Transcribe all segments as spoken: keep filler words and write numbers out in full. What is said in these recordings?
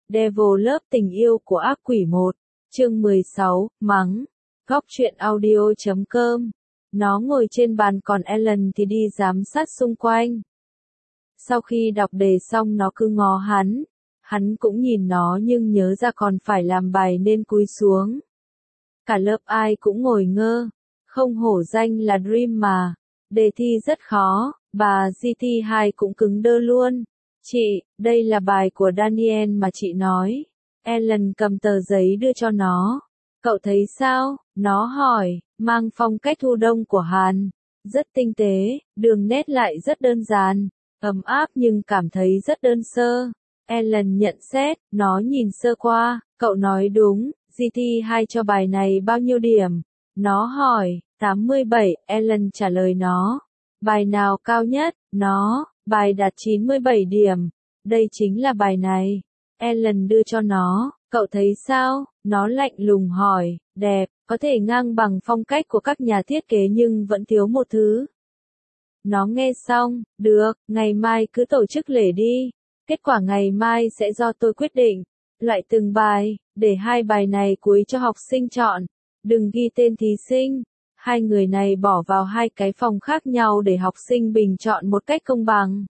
Develop tình yêu của ác quỷ một, chương mười sáu, mắng. Góc truyện audio chấm com. Nó ngồi trên bàn còn Ellen thì đi giám sát xung quanh. Sau khi đọc đề xong nó cứ ngó hắn. Hắn cũng nhìn nó nhưng nhớ ra còn phải làm bài nên cúi xuống. Cả lớp ai cũng ngồi ngơ. Không hổ danh là Dream mà. Đề thi rất khó, bà giê tê hai cũng cứng đơ luôn. Chị, đây là bài của Daniel mà chị nói. Ellen cầm tờ giấy đưa cho nó. Cậu thấy sao? Nó hỏi, mang phong cách thu đông của Hàn. Rất tinh tế, đường nét lại rất đơn giản, ấm áp nhưng cảm thấy rất đơn sơ. Ellen nhận xét, nó nhìn sơ qua, cậu nói đúng, giê tê hai cho bài này bao nhiêu điểm? Nó hỏi, tám mươi bảy, Ellen trả lời nó. Bài nào cao nhất? Nó, bài đạt chín mươi bảy điểm. Đây chính là bài này. Ellen đưa cho nó, cậu thấy sao? Nó lạnh lùng hỏi, đẹp, có thể ngang bằng phong cách của các nhà thiết kế nhưng vẫn thiếu một thứ. Nó nghe xong, được, ngày mai cứ tổ chức lễ đi. Kết quả ngày mai sẽ do tôi quyết định. Loại từng bài, để hai bài này cuối cho học sinh chọn. Đừng ghi tên thí sinh. Hai người này bỏ vào hai cái phòng khác nhau để học sinh bình chọn một cách công bằng.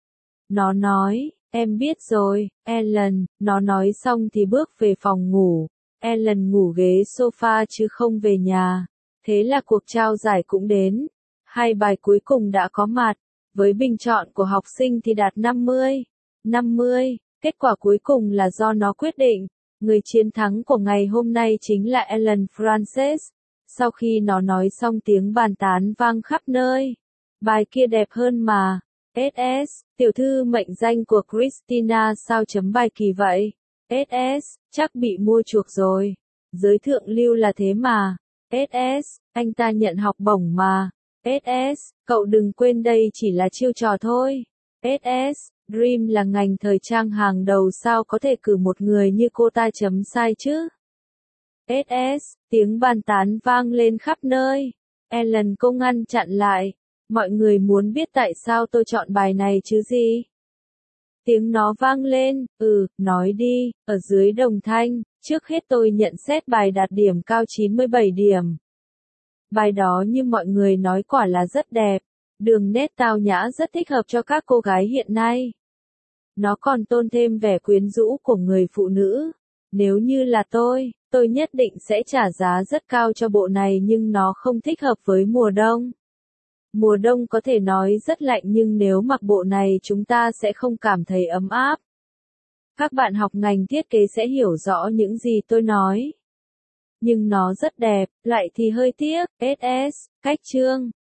Nó nói, em biết rồi, Ellen. Nó nói xong thì bước về phòng ngủ. Ellen ngủ ghế sofa chứ không về nhà. Thế là cuộc trao giải cũng đến. Hai bài cuối cùng đã có mặt. Với bình chọn của học sinh thì đạt năm mươi. năm mươi. Kết quả cuối cùng là do nó quyết định. Người chiến thắng của ngày hôm nay chính là Ellen Frances. Sau khi nó nói xong tiếng bàn tán vang khắp nơi. Bài kia đẹp hơn mà. ét ét, tiểu thư mệnh danh của Christina sao chấm bài kỳ vậy? ét ét, chắc bị mua chuộc rồi. Giới thượng lưu là thế mà. ét ét, anh ta nhận học bổng mà. ét ét, cậu đừng quên đây chỉ là chiêu trò thôi. ét ét, Dream là ngành thời trang hàng đầu sao có thể cử một người như cô ta chấm sai chứ? ét ét, tiếng bàn tán vang lên khắp nơi. Ellen cô ngăn chặn lại. Mọi người muốn biết tại sao tôi chọn bài này chứ gì? Tiếng nó vang lên, ừ, nói đi, ở dưới đồng thanh, trước hết tôi nhận xét bài đạt điểm cao chín mươi bảy điểm. Bài đó như mọi người nói quả là rất đẹp, đường nét tao nhã rất thích hợp cho các cô gái hiện nay. Nó còn tôn thêm vẻ quyến rũ của người phụ nữ. Nếu như là tôi, tôi nhất định sẽ trả giá rất cao cho bộ này nhưng nó không thích hợp với mùa đông. Mùa đông có thể nói rất lạnh nhưng nếu mặc bộ này chúng ta sẽ không cảm thấy ấm áp. Các bạn học ngành thiết kế sẽ hiểu rõ những gì tôi nói. Nhưng nó rất đẹp, lại thì hơi tiếc, ét ét, cách chương.